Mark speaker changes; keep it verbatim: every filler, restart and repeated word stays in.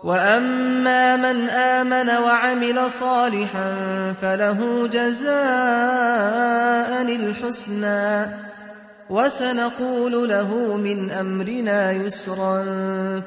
Speaker 1: وأما من آمن وعمل صالحا فله جزاء الحسنى وسنقول له من أمرنا يسرا